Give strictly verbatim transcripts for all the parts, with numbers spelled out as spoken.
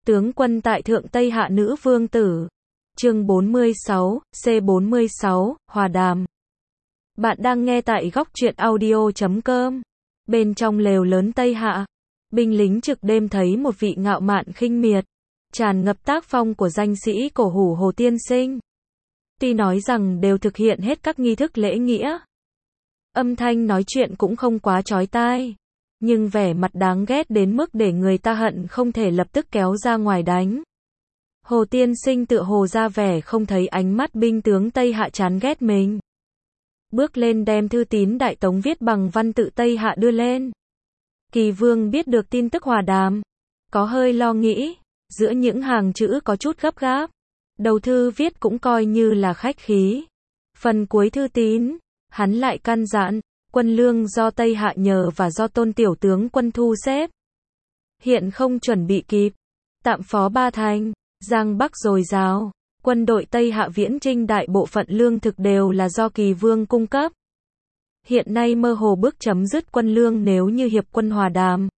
Tướng quân tại Thượng Tây Hạ nữ vương tử. Chương bốn mươi sáu, C bốn mươi sáu, Hòa đàm. Bạn đang nghe tại góc truyện audio chấm com. Bên trong lều lớn Tây Hạ, binh lính trực đêm thấy một vị ngạo mạn khinh miệt, tràn ngập tác phong của danh sĩ cổ hủ Hồ Tiên Sinh. Tuy nói rằng đều thực hiện hết các nghi thức lễ nghĩa, âm thanh nói chuyện cũng không quá chói tai, nhưng vẻ mặt đáng ghét đến mức để người ta hận không thể lập tức kéo ra ngoài đánh. Hồ Tiên Sinh tựa hồ ra vẻ không thấy ánh mắt binh tướng Tây Hạ chán ghét mình. Bước lên đem thư tín Đại Tống viết bằng văn tự Tây Hạ đưa lên. Kỳ Vương biết được tin tức hòa đàm, có hơi lo nghĩ, giữa những hàng chữ có chút gấp gáp. Đầu thư viết cũng coi như là khách khí. Phần cuối thư tín, hắn lại căn dặn, quân lương do Tây Hạ nhờ và do Tôn tiểu tướng quân thu xếp. Hiện không chuẩn bị kịp. Tạm phó ba thành, Giang Bắc dồi dào, quân đội Tây Hạ viễn chinh đại bộ phận lương thực đều là do Kỳ Vương cung cấp. Hiện nay mơ hồ bước chấm dứt quân lương nếu như hiệp quân hòa đàm.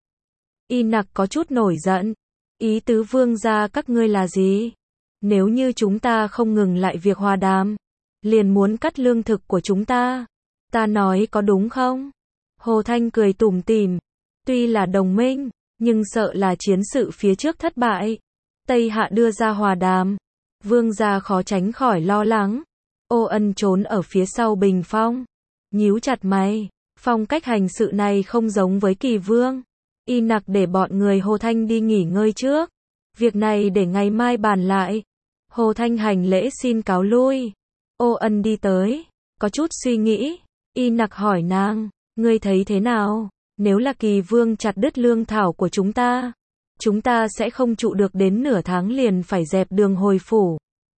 Y Nặc có chút nổi giận. Ý tứ vương gia các ngươi là gì? Nếu như chúng ta không ngừng lại việc hòa đàm, liền muốn cắt lương thực của chúng ta. Ta nói có đúng không? Hồ Thanh cười tủm tỉm. Tuy là đồng minh, nhưng sợ là chiến sự phía trước thất bại. Tây Hạ đưa ra hòa đàm, vương gia khó tránh khỏi lo lắng. Ô Ân trốn ở phía sau bình phong, nhíu chặt mày. Phong cách hành sự này không giống với Kỳ Vương. Y Nặc để bọn người Hồ Thanh đi nghỉ ngơi trước. Việc này để ngày mai bàn lại. Hồ Thanh hành lễ xin cáo lui. Ô Ân đi tới, có chút suy nghĩ. Y Nặc hỏi nàng, ngươi thấy thế nào? Nếu là Kỳ Vương chặt đứt lương thảo của chúng ta, chúng ta sẽ không trụ được đến nửa tháng liền phải dẹp đường hồi phủ.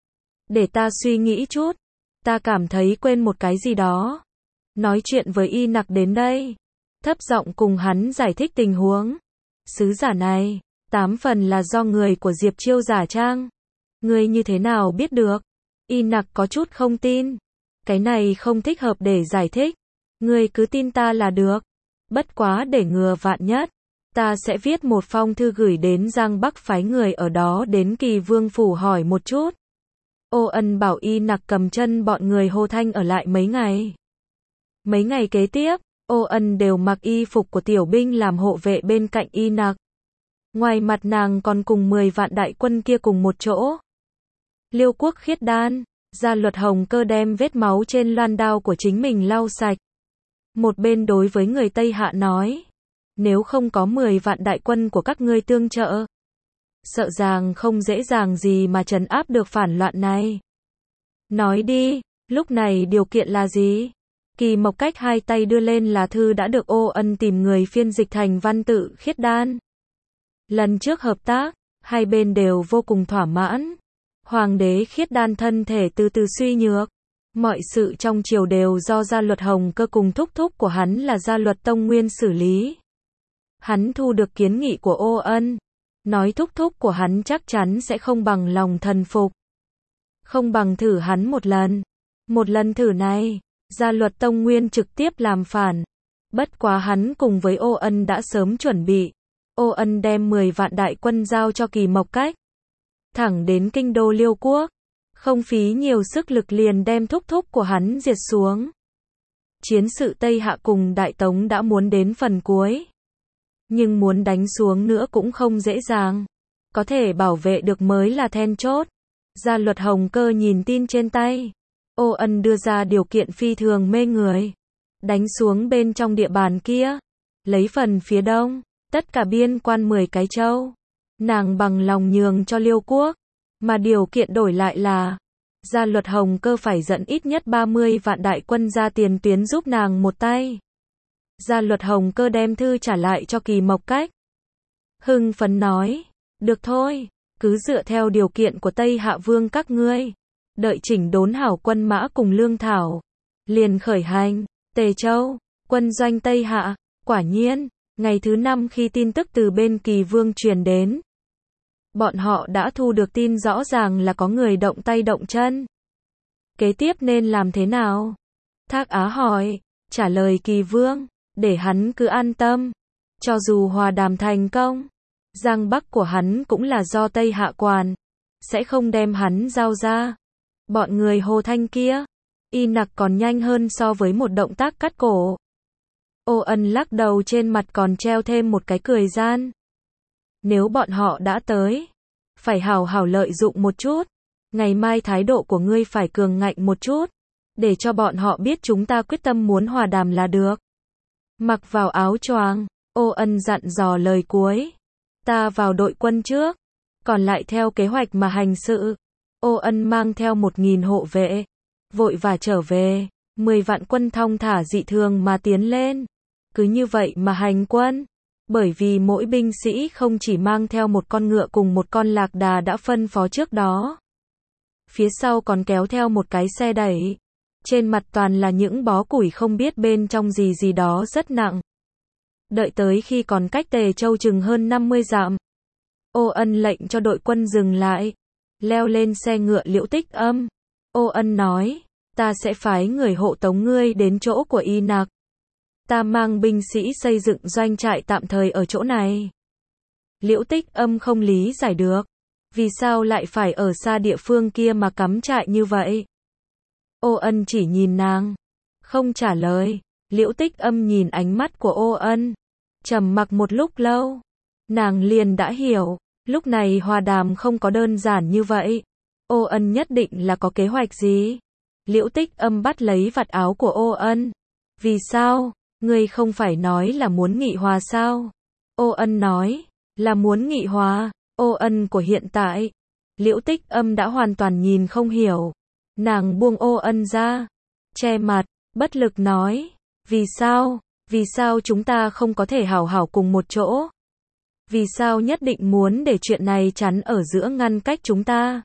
Để ta suy nghĩ chút. Ta cảm thấy quên một cái gì đó. Nói chuyện với Y Nặc đến đây, thấp giọng cùng hắn giải thích tình huống. Sứ giả này, tám phần là do người của Diệp Chiêu giả trang. Ngươi như thế nào biết được? Y Nặc có chút không tin. Cái này không thích hợp để giải thích. Ngươi cứ tin ta là được. Bất quá để ngừa vạn nhất, ta sẽ viết một phong thư gửi đến Giang Bắc phái người ở đó đến Kỳ Vương phủ hỏi một chút. Ô Ân bảo Y Nặc cầm chân bọn người Hồ Thanh ở lại mấy ngày. Mấy ngày kế tiếp, Ô Ân đều mặc y phục của tiểu binh làm hộ vệ bên cạnh Y Nặc. Ngoài mặt nàng còn cùng mười vạn đại quân kia cùng một chỗ. Liêu Quốc Khiết Đan, Gia Luật Hồng Cơ đem vết máu trên loan đao của chính mình lau sạch. Một bên đối với người Tây Hạ nói, nếu không có mười vạn đại quân của các ngươi tương trợ, sợ rằng không dễ dàng gì mà trấn áp được phản loạn này. Nói đi, lúc này điều kiện là gì? Kỳ Mộc Cách hai tay đưa lên là thư đã được Ô Ân tìm người phiên dịch thành văn tự Khiết Đan. Lần trước hợp tác, hai bên đều vô cùng thỏa mãn. Hoàng đế Khiết Đan thân thể từ từ suy nhược. Mọi sự trong triều đều do Gia Luật Hồng Cơ cùng thúc thúc của hắn là Gia Luật Tông Nguyên xử lý. Hắn thu được kiến nghị của Ô Ân, nói thúc thúc của hắn chắc chắn sẽ không bằng lòng thần phục. Không bằng thử hắn một lần. Một lần thử này, Gia Luật Tông Nguyên trực tiếp làm phản. Bất quá hắn cùng với Ô Ân đã sớm chuẩn bị. Ô Ân đem mười vạn đại quân giao cho Kỳ Mộc Cách, thẳng đến kinh đô Liêu Quốc. Không phí nhiều sức lực liền đem thúc thúc của hắn diệt xuống. Chiến sự Tây Hạ cùng Đại Tống đã muốn đến phần cuối. Nhưng muốn đánh xuống nữa cũng không dễ dàng. Có thể bảo vệ được mới là then chốt. Gia Luật Hồng Cơ nhìn tin trên tay. Ô Ân đưa ra điều kiện phi thường mê người. Đánh xuống bên trong địa bàn kia. Lấy phần phía đông, tất cả biên quan mười cái châu. Nàng bằng lòng nhường cho Liêu Quốc. Mà điều kiện đổi lại là, Gia Luật Hồng Cơ phải dẫn ít nhất ba mươi vạn đại quân ra tiền tuyến giúp nàng một tay. Gia Luật Hồng Cơ đem thư trả lại cho Kỳ Mộc Cách. Hưng phấn nói, được thôi, cứ dựa theo điều kiện của Tây Hạ Vương các ngươi. Đợi chỉnh đốn hảo quân mã cùng lương thảo. Liền khởi hành, Tề Châu, quân doanh Tây Hạ. Quả nhiên, ngày thứ năm khi tin tức từ bên Kỳ Vương truyền đến, bọn họ đã thu được tin rõ ràng là có người động tay động chân. Kế tiếp nên làm thế nào? Thác Á hỏi, trả lời Kỳ Vương, để hắn cứ an tâm. Cho dù hòa đàm thành công, Giang Bắc của hắn cũng là do Tây Hạ quản, sẽ không đem hắn giao ra. Bọn người Hồ Thanh kia, y nặc còn nhanh hơn so với một động tác cắt cổ. Ô Ân lắc đầu, trên mặt còn treo thêm một cái cười gian. Nếu bọn họ đã tới, phải hào hào lợi dụng một chút. Ngày mai thái độ của ngươi phải cường ngạnh một chút, để cho bọn họ biết chúng ta quyết tâm muốn hòa đàm là được. Mặc vào áo choàng, Ô Ân dặn dò lời cuối. Ta vào đội quân trước, còn lại theo kế hoạch mà hành sự. Ô Ân mang theo một nghìn hộ vệ, vội và trở về, mười vạn quân thong thả dị thường mà tiến lên. Cứ như vậy mà hành quân, bởi vì mỗi binh sĩ không chỉ mang theo một con ngựa cùng một con lạc đà đã phân phó trước đó. Phía sau còn kéo theo một cái xe đẩy. Trên mặt toàn là những bó củi không biết bên trong gì gì đó rất nặng. Đợi tới khi còn cách Tề Châu chừng hơn năm mươi dặm, Ô Ân lệnh cho đội quân dừng lại, leo lên xe ngựa Liễu Tích Âm. Ô Ân nói, ta sẽ phái người hộ tống ngươi đến chỗ của y nặc. Ta mang binh sĩ xây dựng doanh trại tạm thời ở chỗ này. Liễu Tích Âm không lý giải được, vì sao lại phải ở xa địa phương kia mà cắm trại như vậy. Ô Ân chỉ nhìn nàng, không trả lời. Liễu Tích Âm nhìn ánh mắt của Ô Ân, trầm mặc một lúc lâu, nàng liền đã hiểu, lúc này hòa đàm không có đơn giản như vậy. Ô Ân nhất định là có kế hoạch gì. Liễu Tích Âm bắt lấy vạt áo của Ô Ân. Vì sao, ngươi không phải nói là muốn nghị hòa sao? Ô Ân nói, là muốn nghị hòa. Ô Ân của hiện tại, Liễu Tích Âm đã hoàn toàn nhìn không hiểu. Nàng buông Ô Ân ra, che mặt, bất lực nói, vì sao, vì sao chúng ta không có thể hảo hảo cùng một chỗ? Vì sao nhất định muốn để chuyện này chắn ở giữa ngăn cách chúng ta?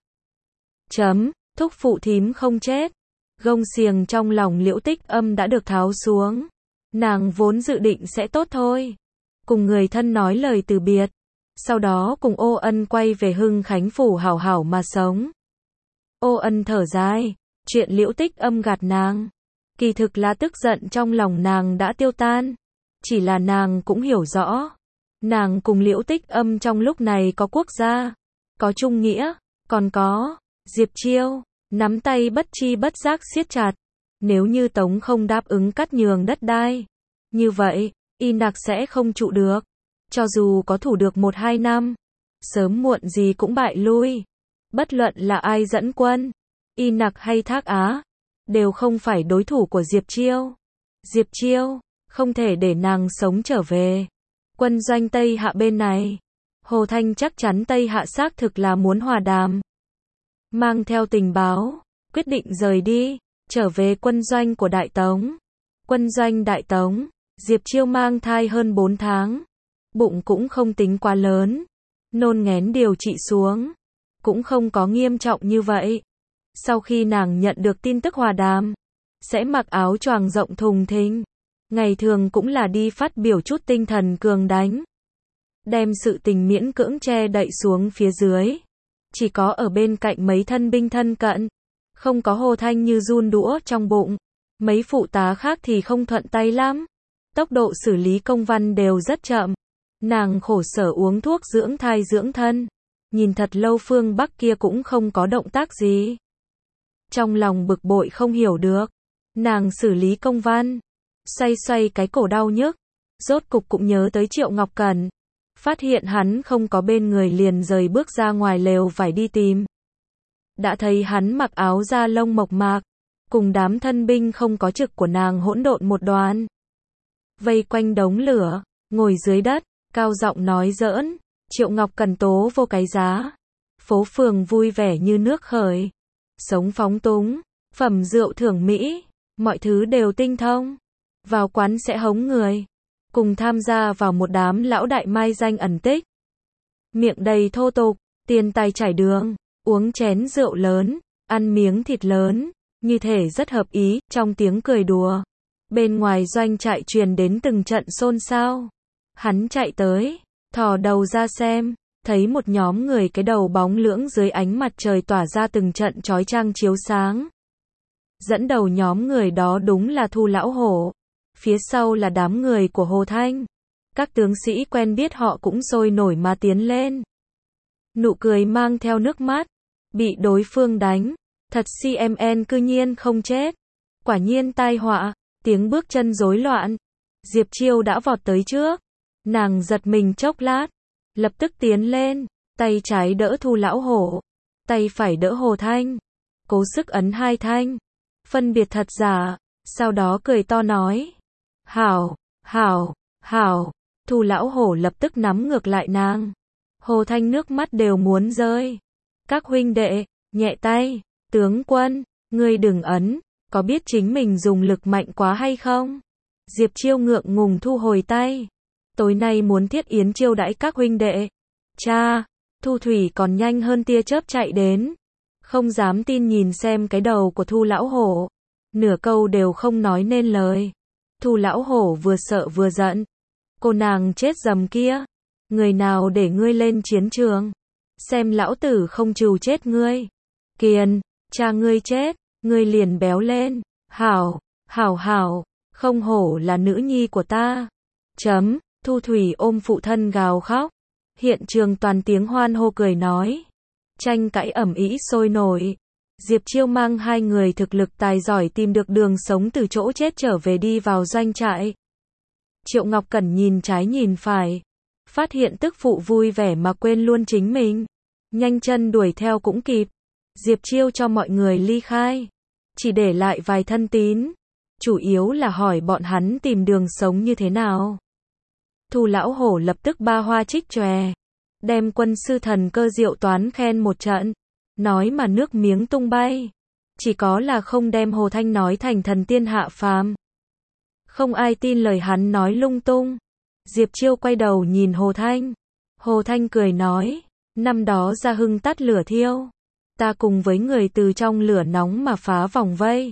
Chấm, thúc phụ thím không chết. Gông xiềng trong lòng Liễu Tích Âm đã được tháo xuống. Nàng vốn dự định sẽ tốt thôi, cùng người thân nói lời từ biệt, sau đó cùng Ô Ân quay về Hưng Khánh phủ hảo hảo mà sống. Ô Ân thở dài, chuyện Liễu Tích Âm gạt nàng, kỳ thực là tức giận trong lòng nàng đã tiêu tan. Chỉ là nàng cũng hiểu rõ, nàng cùng Liễu Tích Âm trong lúc này có quốc gia, có trung nghĩa, còn có Diệp Chiêu, nắm tay bất chi bất giác siết chặt. Nếu như Tống không đáp ứng cắt nhường đất đai, như vậy, y nặc sẽ không trụ được. Cho dù có thủ được một hai năm, sớm muộn gì cũng bại lui. Bất luận là ai dẫn quân, y nặc hay Thác Á, đều không phải đối thủ của Diệp Chiêu. Diệp Chiêu, không thể để nàng sống trở về. Quân doanh Tây Hạ bên này, Hồ Thanh chắc chắn Tây Hạ xác thực là muốn hòa đàm. Mang theo tình báo, quyết định rời đi, trở về quân doanh của Đại Tống. Quân doanh Đại Tống, Diệp Chiêu mang thai hơn bốn tháng. Bụng cũng không tính quá lớn. Nôn nghén điều trị xuống, cũng không có nghiêm trọng như vậy. Sau khi nàng nhận được tin tức hòa đàm, sẽ mặc áo choàng rộng thùng thình. Ngày thường cũng là đi phát biểu chút tinh thần cường đánh. Đem sự tình miễn cưỡng che đậy xuống phía dưới. Chỉ có ở bên cạnh mấy thân binh thân cận, không có Hồ Thanh như run đũa trong bụng. Mấy phụ tá khác thì không thuận tay lắm. Tốc độ xử lý công văn đều rất chậm. Nàng khổ sở uống thuốc dưỡng thai dưỡng thân. Nhìn thật lâu phương Bắc kia cũng không có động tác gì. Trong lòng bực bội không hiểu được. Nàng xử lý công văn, xoay xoay cái cổ đau nhức. Rốt cục cũng nhớ tới Triệu Ngọc Cẩn. Phát hiện hắn không có bên người liền rời bước ra ngoài lều vải đi tìm. Đã thấy hắn mặc áo da lông mộc mạc, cùng đám thân binh không có trực của nàng hỗn độn một đoàn. Vây quanh đống lửa, ngồi dưới đất, cao giọng nói giỡn. Triệu Ngọc Cẩn tố vô cái giá. Phố phường vui vẻ như nước khởi. Sống phóng túng, phẩm rượu thưởng mỹ, mọi thứ đều tinh thông. Vào quán sẽ hống người, cùng tham gia vào một đám lão đại mai danh ẩn tích. Miệng đầy thô tục, tiền tài trải đường, uống chén rượu lớn, ăn miếng thịt lớn, như thể rất hợp ý, trong tiếng cười đùa. Bên ngoài doanh trại truyền đến từng trận xôn xao. Hắn chạy tới, thò đầu ra xem, thấy một nhóm người cái đầu bóng lưỡng dưới ánh mặt trời tỏa ra từng trận chói chang chiếu sáng. Dẫn đầu nhóm người đó đúng là Thu Lão Hổ. Phía sau là đám người của Hồ Thanh. Các tướng sĩ quen biết họ cũng sôi nổi mà tiến lên. Nụ cười mang theo nước mắt. Bị đối phương đánh. Thật xê em en cư nhiên không chết. Quả nhiên tai họa. Tiếng bước chân rối loạn. Diệp Chiêu đã vọt tới trước. Nàng giật mình chốc lát. Lập tức tiến lên. Tay trái đỡ Thu lão hổ. Tay phải đỡ Hồ Thanh. Cố sức ấn hai thanh. Phân biệt thật giả. Sau đó cười to nói. Hảo, hảo, hảo. Thu lão hổ lập tức nắm ngược lại nàng. Hồ Thanh nước mắt đều muốn rơi. Các huynh đệ, nhẹ tay. Tướng quân, ngươi đừng ấn. Có biết chính mình dùng lực mạnh quá hay không? Diệp Chiêu ngượng ngùng thu hồi tay. Tối nay muốn thiết yến chiêu đãi các huynh đệ. Cha, Thu Thủy còn nhanh hơn tia chớp chạy đến. Không dám tin nhìn xem cái đầu của Thu lão hổ. Nửa câu đều không nói nên lời. Thu lão hổ vừa sợ vừa giận. Cô nàng chết dầm kia. Người nào để ngươi lên chiến trường? Xem lão tử không trừ chết ngươi. Kiền, cha ngươi chết, ngươi liền béo lên. Hảo, hảo hảo, không hổ là nữ nhi của ta. Chấm, Thu Thủy ôm phụ thân gào khóc. Hiện trường toàn tiếng hoan hô cười nói. Tranh cãi ầm ĩ sôi nổi. Diệp Chiêu mang hai người thực lực tài giỏi tìm được đường sống từ chỗ chết trở về đi vào doanh trại. Triệu Ngọc Cẩn nhìn trái nhìn phải. Phát hiện tức phụ vui vẻ mà quên luôn chính mình. Nhanh chân đuổi theo cũng kịp. Diệp Chiêu cho mọi người ly khai. Chỉ để lại vài thân tín. Chủ yếu là hỏi bọn hắn tìm đường sống như thế nào. Thu lão hổ lập tức ba hoa trích chòe. Đem quân sư thần cơ diệu toán khen một trận. Nói mà nước miếng tung bay. Chỉ có là không đem Hồ Thanh nói thành thần tiên hạ phàm. Không ai tin lời hắn nói lung tung. Diệp Chiêu quay đầu nhìn Hồ Thanh. Hồ Thanh cười nói. Năm đó Gia Hưng tắt lửa thiêu. Ta cùng với người từ trong lửa nóng mà phá vòng vây.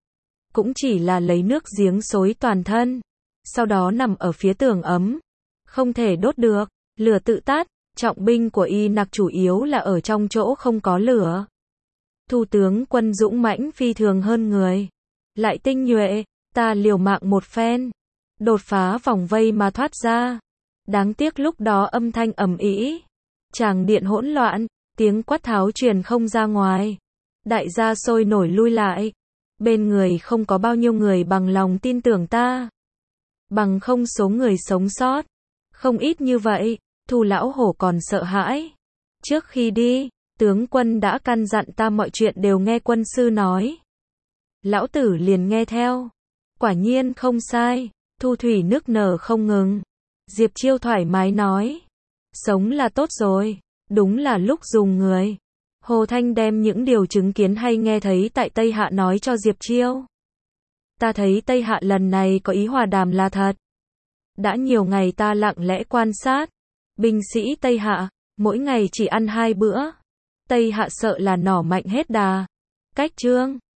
Cũng chỉ là lấy nước giếng xối toàn thân. Sau đó nằm ở phía tường ấm. Không thể đốt được. Lửa tự tắt. Trọng binh của Y Nặc chủ yếu là ở trong chỗ không có lửa. Thủ tướng quân dũng mãnh phi thường hơn người. Lại tinh nhuệ. Ta liều mạng một phen. Đột phá vòng vây mà thoát ra. Đáng tiếc lúc đó âm thanh ầm ĩ. Tràng điện hỗn loạn. Tiếng quát tháo truyền không ra ngoài. Đại gia sôi nổi lui lại. Bên người không có bao nhiêu người bằng lòng tin tưởng ta. Bằng không số người sống sót. Không ít như vậy. Thu lão hổ còn sợ hãi. Trước khi đi, tướng quân đã căn dặn ta mọi chuyện đều nghe quân sư nói. Lão tử liền nghe theo. Quả nhiên không sai. Thu Thủy nức nở không ngừng. Diệp Chiêu thoải mái nói. Sống là tốt rồi. Đúng là lúc dùng người. Hồ Thanh đem những điều chứng kiến hay nghe thấy tại Tây Hạ nói cho Diệp Chiêu. Ta thấy Tây Hạ lần này có ý hòa đàm là thật. Đã nhiều ngày ta lặng lẽ quan sát. Binh sĩ Tây Hạ, mỗi ngày chỉ ăn hai bữa. Tây Hạ sợ là nỏ mạnh hết đà. Cách trương.